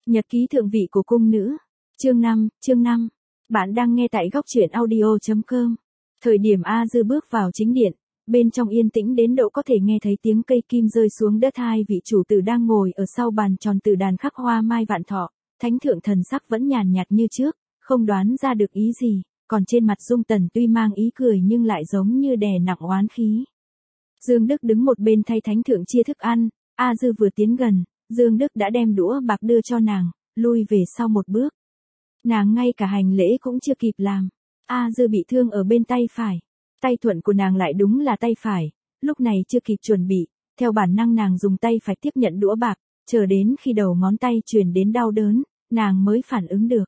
Nhật ký thượng vị của cung nữ. Chương 5. Bạn đang nghe tại góc truyện audio.com. Thời điểm A Dư bước vào chính điện, bên trong yên tĩnh đến độ có thể nghe thấy tiếng cây kim rơi xuống đất. Hai vị chủ tử đang ngồi ở sau bàn tròn từ đàn khắc hoa mai vạn thọ, thánh thượng thần sắc vẫn nhàn nhạt như trước, không đoán ra được ý gì, còn trên mặt Dung Tần tuy mang ý cười nhưng lại giống như đè nặng oán khí. Dương Đức đứng một bên thay thánh thượng chia thức ăn, A Dư vừa tiến gần, Dương Đức đã đem đũa bạc đưa cho nàng, lui về sau một bước. Nàng ngay cả hành lễ cũng chưa kịp làm. A Dư bị thương ở bên tay phải. Tay thuận của nàng lại đúng là tay phải, lúc này chưa kịp chuẩn bị, theo bản năng nàng dùng tay phải tiếp nhận đũa bạc, chờ đến khi đầu ngón tay truyền đến đau đớn, nàng mới phản ứng được.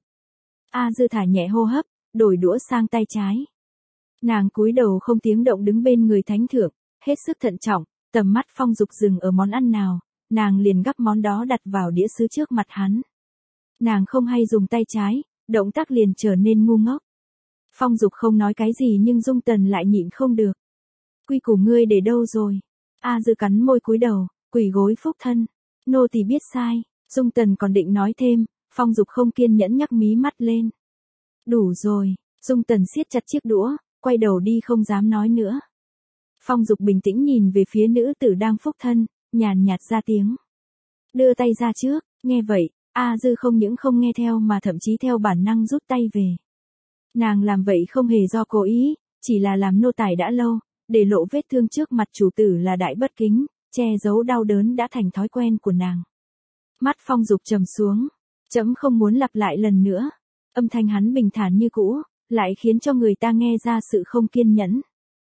A Dư thả nhẹ hô hấp, đổi đũa sang tay trái. Nàng cúi đầu không tiếng động đứng bên người thánh thượng, hết sức thận trọng, tầm mắt Phong Dục dừng ở món ăn nào, nàng liền gắp món đó đặt vào đĩa sứ trước mặt hắn. Nàng không hay dùng tay trái, động tác liền trở nên ngu ngốc. Phong Dục không nói cái gì nhưng Dung Tần lại nhịn không được. Quy củ ngươi để đâu rồi? A Dư cắn môi cúi đầu, quỳ gối phúc thân. Nô tỳ biết sai. Dung Tần còn định nói thêm, Phong Dục không kiên nhẫn nhắc mí mắt lên. Đủ rồi. Dung Tần siết chặt chiếc đũa, quay đầu đi không dám nói nữa. Phong Dục bình tĩnh nhìn về phía nữ tử đang phúc thân, nhàn nhạt ra tiếng. Đưa tay ra trước. Nghe vậy, A Dư không những không nghe theo mà thậm chí theo bản năng rút tay về. Nàng làm vậy không hề do cố ý, chỉ là làm nô tài đã lâu, để lộ vết thương trước mặt chủ tử là đại bất kính, che giấu đau đớn đã thành thói quen của nàng. Mắt Phong Dục trầm xuống, trẫm không muốn lặp lại lần nữa. Âm thanh hắn bình thản như cũ, lại khiến cho người ta nghe ra sự không kiên nhẫn.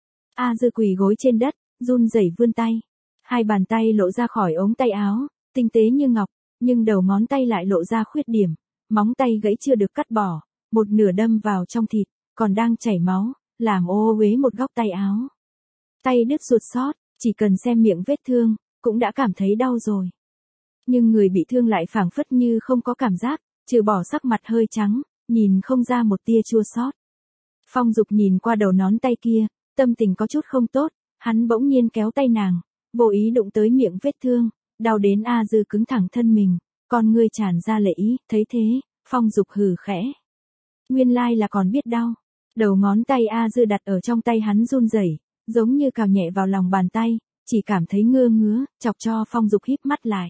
A Dư quỳ gối trên đất, run rẩy vươn tay. Hai bàn tay lộ ra khỏi ống tay áo, tinh tế như ngọc, nhưng đầu ngón tay lại lộ ra khuyết điểm, móng tay gãy chưa được cắt bỏ, một nửa đâm vào trong thịt, còn đang chảy máu, làm ô uế một góc tay áo. Tay đứt ruột xót, chỉ cần xem miệng vết thương, cũng đã cảm thấy đau rồi. Nhưng người bị thương lại phảng phất như không có cảm giác, trừ bỏ sắc mặt hơi trắng, nhìn không ra một tia chua xót. Phong Dục nhìn qua đầu ngón tay kia, tâm tình có chút không tốt, hắn bỗng nhiên kéo tay nàng, vô ý đụng tới miệng vết thương, đau đến A Dư cứng thẳng thân mình, con ngươi tràn ra lệ ý, thấy thế, Phong Dục hừ khẽ. Nguyên lai là còn biết đau. Đầu ngón tay A Dư đặt ở trong tay hắn run rẩy, giống như cào nhẹ vào lòng bàn tay, chỉ cảm thấy ngứa ngứa, chọc cho Phong Dục híp mắt lại.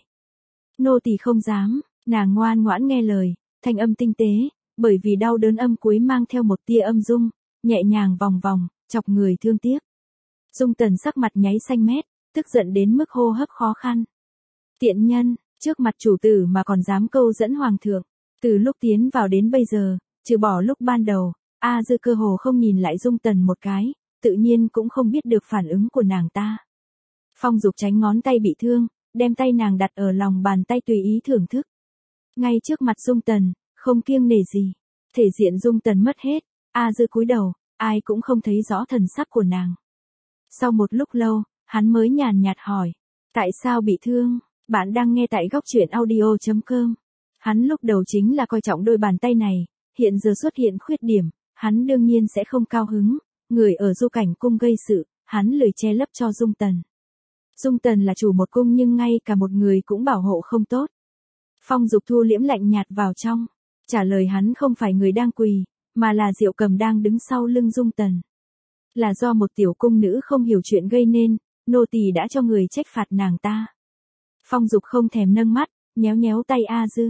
Nô tỳ không dám, nàng ngoan ngoãn nghe lời, thanh âm tinh tế, bởi vì đau đớn âm cuối mang theo một tia âm dung, nhẹ nhàng vòng vòng, chọc người thương tiếc. Dung Tần sắc mặt nháy xanh mét, tức giận đến mức hô hấp khó khăn. Tiện nhân, trước mặt chủ tử mà còn dám câu dẫn hoàng thượng, từ lúc tiến vào đến bây giờ, trừ bỏ lúc ban đầu, A Dư cơ hồ không nhìn lại Dung Tần một cái, tự nhiên cũng không biết được phản ứng của nàng ta. Phong Dục tránh ngón tay bị thương, đem tay nàng đặt ở lòng bàn tay tùy ý thưởng thức. Ngay trước mặt Dung Tần, không kiêng nể gì. Thể diện Dung Tần mất hết, A Dư cúi đầu, ai cũng không thấy rõ thần sắc của nàng. Sau một lúc lâu, hắn mới nhàn nhạt hỏi, tại sao bị thương? Bạn đang nghe tại góc truyện audio.com. Hắn lúc đầu chính là coi trọng đôi bàn tay này, hiện giờ xuất hiện khuyết điểm, hắn đương nhiên sẽ không cao hứng, người ở Du Cảnh cung gây sự, hắn lười che lấp cho Dung Tần. Dung Tần là chủ một cung nhưng ngay cả một người cũng bảo hộ không tốt. Phong Dục thu liễm lạnh nhạt vào trong, trả lời hắn không phải người đang quỳ, mà là Diệu Cầm đang đứng sau lưng Dung Tần. Là do một tiểu cung nữ không hiểu chuyện gây nên, nô tỳ đã cho người trách phạt nàng ta. Phong Dục không thèm nâng mắt, nhéo nhéo tay A Dư.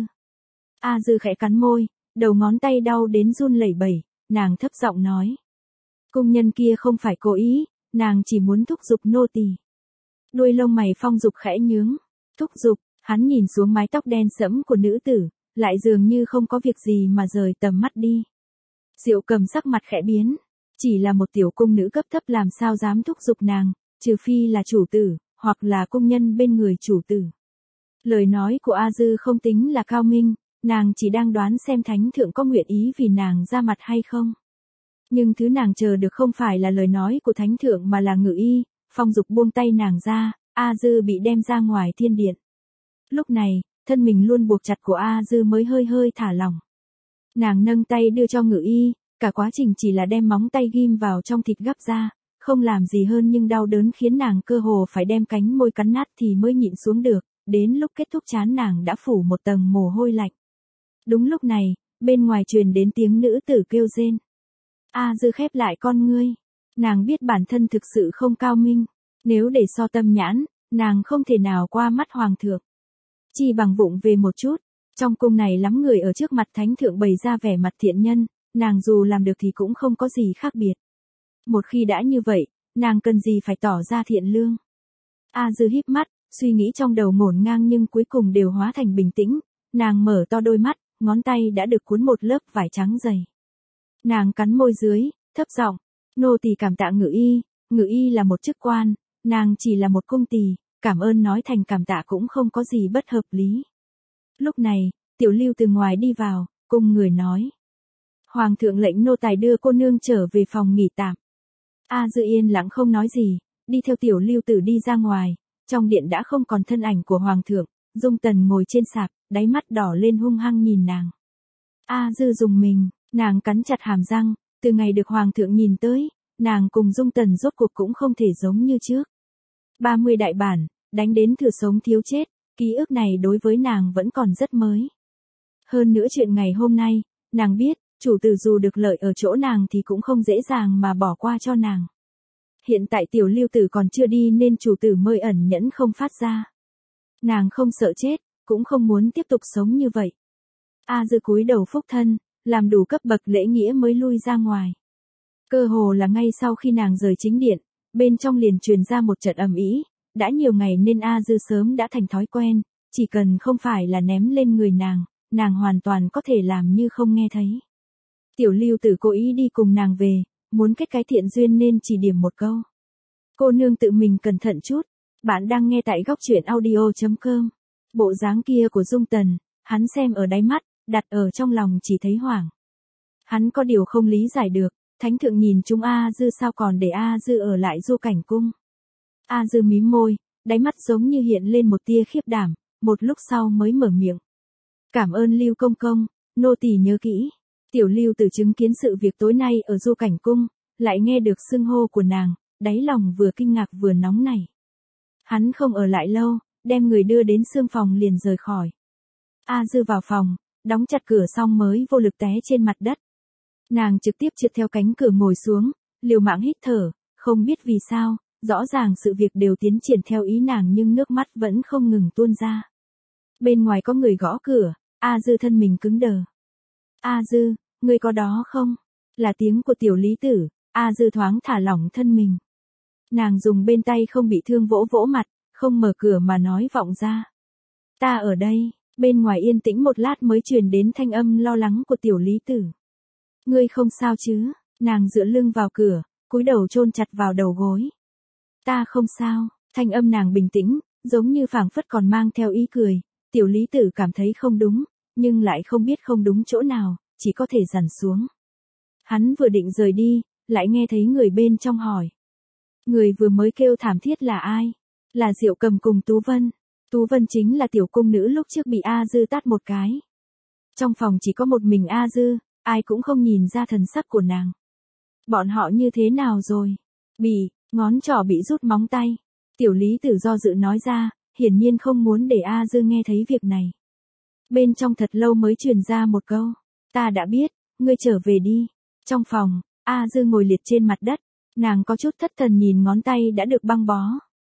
A Dư khẽ cắn môi, đầu ngón tay đau đến run lẩy bẩy, nàng thấp giọng nói. Cung nhân kia không phải cố ý, nàng chỉ muốn thúc giục nô tỳ. Đuôi lông mày Phong Dục khẽ nhướng. Thúc giục, hắn nhìn xuống mái tóc đen sẫm của nữ tử, lại dường như không có việc gì mà rời tầm mắt đi. Diệu Cầm sắc mặt khẽ biến. Chỉ là một tiểu cung nữ cấp thấp làm sao dám thúc giục nàng, trừ phi là chủ tử, hoặc là cung nhân bên người chủ tử. Lời nói của A Dư không tính là cao minh, nàng chỉ đang đoán xem thánh thượng có nguyện ý vì nàng ra mặt hay không. Nhưng thứ nàng chờ được không phải là lời nói của thánh thượng mà là ngự y. Phong Dục buông tay nàng ra, A Dư bị đem ra ngoài thiên điện. Lúc này, thân mình luôn buộc chặt của A Dư mới hơi hơi thả lỏng. Nàng nâng tay đưa cho ngự y, cả quá trình chỉ là đem móng tay ghim vào trong thịt gắp ra, không làm gì hơn nhưng đau đớn khiến nàng cơ hồ phải đem cánh môi cắn nát thì mới nhịn xuống được, đến lúc kết thúc trán nàng đã phủ một tầng mồ hôi lạnh. Đúng lúc này, bên ngoài truyền đến tiếng nữ tử kêu rên. A Dư khép lại con ngươi. Nàng biết bản thân thực sự không cao minh. Nếu để so tâm nhãn, nàng không thể nào qua mắt hoàng thượng. Chi bằng vụng về một chút. Trong cung này lắm người ở trước mặt thánh thượng bày ra vẻ mặt thiện nhân, nàng dù làm được thì cũng không có gì khác biệt. Một khi đã như vậy, nàng cần gì phải tỏ ra thiện lương. A Dư híp mắt, suy nghĩ trong đầu ngổn ngang nhưng cuối cùng đều hóa thành bình tĩnh. Nàng mở to đôi mắt, ngón tay đã được cuốn một lớp vải trắng dày. Nàng cắn môi dưới, thấp giọng, nô tỳ cảm tạ Ngự y là một chức quan, nàng chỉ là một cung tỳ, cảm ơn nói thành cảm tạ cũng không có gì bất hợp lý. Lúc này, Tiểu Lưu từ ngoài đi vào, cùng người nói. Hoàng thượng lệnh nô tài đưa cô nương trở về phòng nghỉ tạm. A Dư yên lặng không nói gì, đi theo Tiểu Lưu tử đi ra ngoài, trong điện đã không còn thân ảnh của hoàng thượng, Dung Tần ngồi trên sạp, đáy mắt đỏ lên hung hăng nhìn nàng. A Dư dùng mình, nàng cắn chặt hàm răng, từ ngày được hoàng thượng nhìn tới, nàng cùng Dung Tần rốt cuộc cũng không thể giống như trước. 30 đại bản, đánh đến thừa sống thiếu chết, ký ức này đối với nàng vẫn còn rất mới. Hơn nữa chuyện ngày hôm nay, nàng biết, chủ tử dù được lợi ở chỗ nàng thì cũng không dễ dàng mà bỏ qua cho nàng. Hiện tại Tiểu Lưu tử còn chưa đi nên chủ tử mới ẩn nhẫn không phát ra. Nàng không sợ chết, cũng không muốn tiếp tục sống như vậy. A Dư cúi đầu phúc thân, làm đủ cấp bậc lễ nghĩa mới lui ra ngoài. Cơ hồ là ngay sau khi nàng rời chính điện, bên trong liền truyền ra một trận ầm ĩ, đã nhiều ngày nên A Dư sớm đã thành thói quen, chỉ cần không phải là ném lên người nàng hoàn toàn có thể làm như không nghe thấy. Tiểu Lưu tử cố ý đi cùng nàng về, muốn kết cái thiện duyên nên chỉ điểm một câu. Cô nương tự mình cẩn thận chút, bạn đang nghe tại góc truyện audio.com. Bộ dáng kia của Dung Tần, hắn xem ở đáy mắt, đặt ở trong lòng chỉ thấy hoảng. Hắn có điều không lý giải được, thánh thượng nhìn chúng A Dư sao còn để A Dư ở lại Du Cảnh Cung. A Dư mím môi, đáy mắt giống như hiện lên một tia khiếp đảm, một lúc sau mới mở miệng. Cảm ơn Lưu công công, nô tỳ nhớ kỹ. Tiểu Lưu tử chứng kiến sự việc tối nay ở Du Cảnh Cung, lại nghe được xưng hô của nàng, đáy lòng vừa kinh ngạc vừa nóng nảy. Hắn không ở lại lâu, đem người đưa đến xương phòng liền rời khỏi. A Dư vào phòng, đóng chặt cửa xong mới vô lực té trên mặt đất. Nàng trực tiếp trượt theo cánh cửa ngồi xuống, liều mạng hít thở, không biết vì sao, rõ ràng sự việc đều tiến triển theo ý nàng nhưng nước mắt vẫn không ngừng tuôn ra. Bên ngoài có người gõ cửa, A Dư thân mình cứng đờ. A Dư, ngươi có đó không? Là tiếng của Tiểu Lý tử, A Dư thoáng thả lỏng thân mình. Nàng dùng bên tay không bị thương vỗ vỗ mặt, không mở cửa mà nói vọng ra. Ta ở đây, bên ngoài yên tĩnh một lát mới truyền đến thanh âm lo lắng của Tiểu Lý tử. Ngươi không sao chứ? Nàng dựa lưng vào cửa, cúi đầu chôn chặt vào đầu gối. Ta không sao, thanh âm nàng bình tĩnh, giống như phảng phất còn mang theo ý cười. Tiểu Lý tử cảm thấy không đúng, nhưng lại không biết không đúng chỗ nào, chỉ có thể dằn xuống. Hắn vừa định rời đi, lại nghe thấy người bên trong hỏi. Người vừa mới kêu thảm thiết là ai? Là Diệu Cầm cùng Tú Vân. Tú Vân chính là tiểu cung nữ lúc trước bị A Dư tát một cái. Trong phòng chỉ có một mình A Dư, ai cũng không nhìn ra thần sắc của nàng. Bọn họ như thế nào rồi? Ngón trỏ bị rút móng tay. Tiểu Lý tử do dự nói ra, hiển nhiên không muốn để A Dư nghe thấy việc này. Bên trong thật lâu mới truyền ra một câu. Ta đã biết, ngươi trở về đi. Trong phòng, A Dư ngồi liệt trên mặt đất. Nàng có chút thất thần nhìn ngón tay đã được băng bó.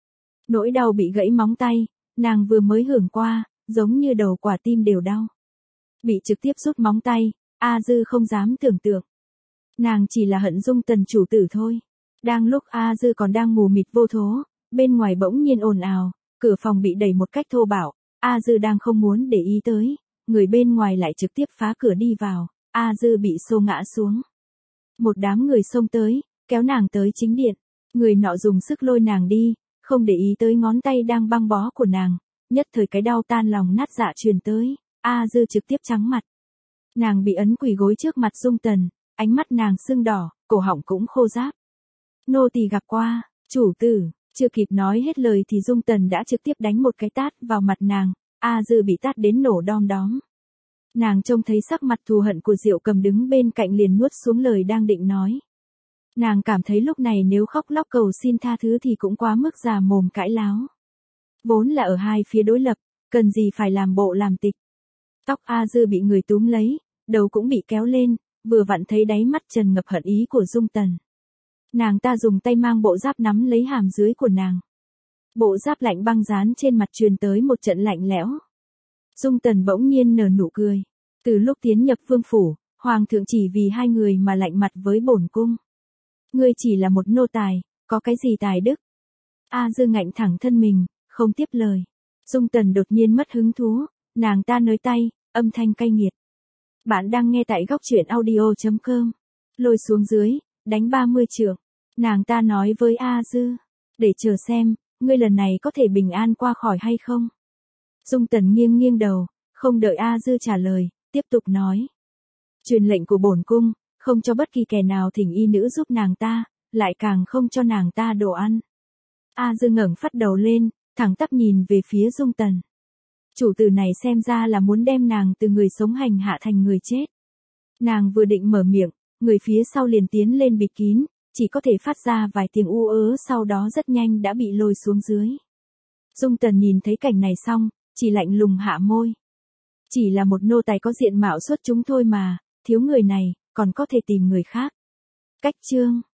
Nỗi đau bị gãy móng tay, nàng vừa mới hưởng qua, giống như đầu quả tim đều đau. Bị trực tiếp rút móng tay, A Dư không dám tưởng tượng. Nàng chỉ là hận Dung Tần chủ tử thôi. Đang lúc A Dư còn đang mù mịt vô thố, bên ngoài bỗng nhiên ồn ào, cửa phòng bị đẩy một cách thô bạo. A Dư đang không muốn để ý tới, người bên ngoài lại trực tiếp phá cửa đi vào, A Dư bị xô ngã xuống. Một đám người xông tới, kéo nàng tới chính điện. Người nọ dùng sức lôi nàng đi, không để ý tới ngón tay đang băng bó của nàng. Nhất thời cái đau tan lòng nát dạ truyền tới, A Dư trực tiếp trắng mặt. Nàng bị ấn quỳ gối trước mặt Dung Tần, ánh mắt nàng sưng đỏ, cổ họng cũng khô ráp. Nô tỳ gặp qua, chủ tử. Chưa kịp nói hết lời thì Dung Tần đã trực tiếp đánh một cái tát vào mặt nàng, A Dư bị tát đến nổ đom đóm. Nàng trông thấy sắc mặt thù hận của Diệu Cầm đứng bên cạnh liền nuốt xuống lời đang định nói. Nàng cảm thấy lúc này nếu khóc lóc cầu xin tha thứ thì cũng quá mức già mồm cãi láo. Vốn là ở hai phía đối lập, cần gì phải làm bộ làm tịch. Tóc A Dư bị người túm lấy, đầu cũng bị kéo lên, vừa vặn thấy đáy mắt tràn ngập hận ý của Dung Tần. Nàng ta dùng tay mang bộ giáp nắm lấy hàm dưới của nàng. Bộ giáp lạnh băng dán trên mặt truyền tới một trận lạnh lẽo. Dung Tần bỗng nhiên nở nụ cười. Từ lúc tiến nhập vương phủ, hoàng thượng chỉ vì hai người mà lạnh mặt với bổn cung. Ngươi chỉ là một nô tài, có cái gì tài đức? A Dư ngạnh thẳng thân mình, không tiếp lời. Dung Tần đột nhiên mất hứng thú, nàng ta nới tay, âm thanh cay nghiệt. Bạn đang nghe tại góc truyện audio.com. Lôi xuống dưới, đánh 30 trượng. Nàng ta nói với A Dư, để chờ xem, ngươi lần này có thể bình an qua khỏi hay không? Dung Tần nghiêng nghiêng đầu, không đợi A Dư trả lời, tiếp tục nói. Truyền lệnh của bổn cung, không cho bất kỳ kẻ nào thỉnh y nữ giúp nàng ta, lại càng không cho nàng ta đồ ăn. A Dư ngẩng phát đầu lên, thẳng tắp nhìn về phía Dung Tần. Chủ tử này xem ra là muốn đem nàng từ người sống hành hạ thành người chết. Nàng vừa định mở miệng, người phía sau liền tiến lên bịt kín, chỉ có thể phát ra vài tiếng u ớ, sau đó rất nhanh đã bị lôi xuống dưới. Dung Tần nhìn thấy cảnh này xong, chỉ lạnh lùng hạ môi. Chỉ là một nô tài có diện mạo xuất chúng thôi mà, thiếu người này, còn có thể tìm người khác. Cách chương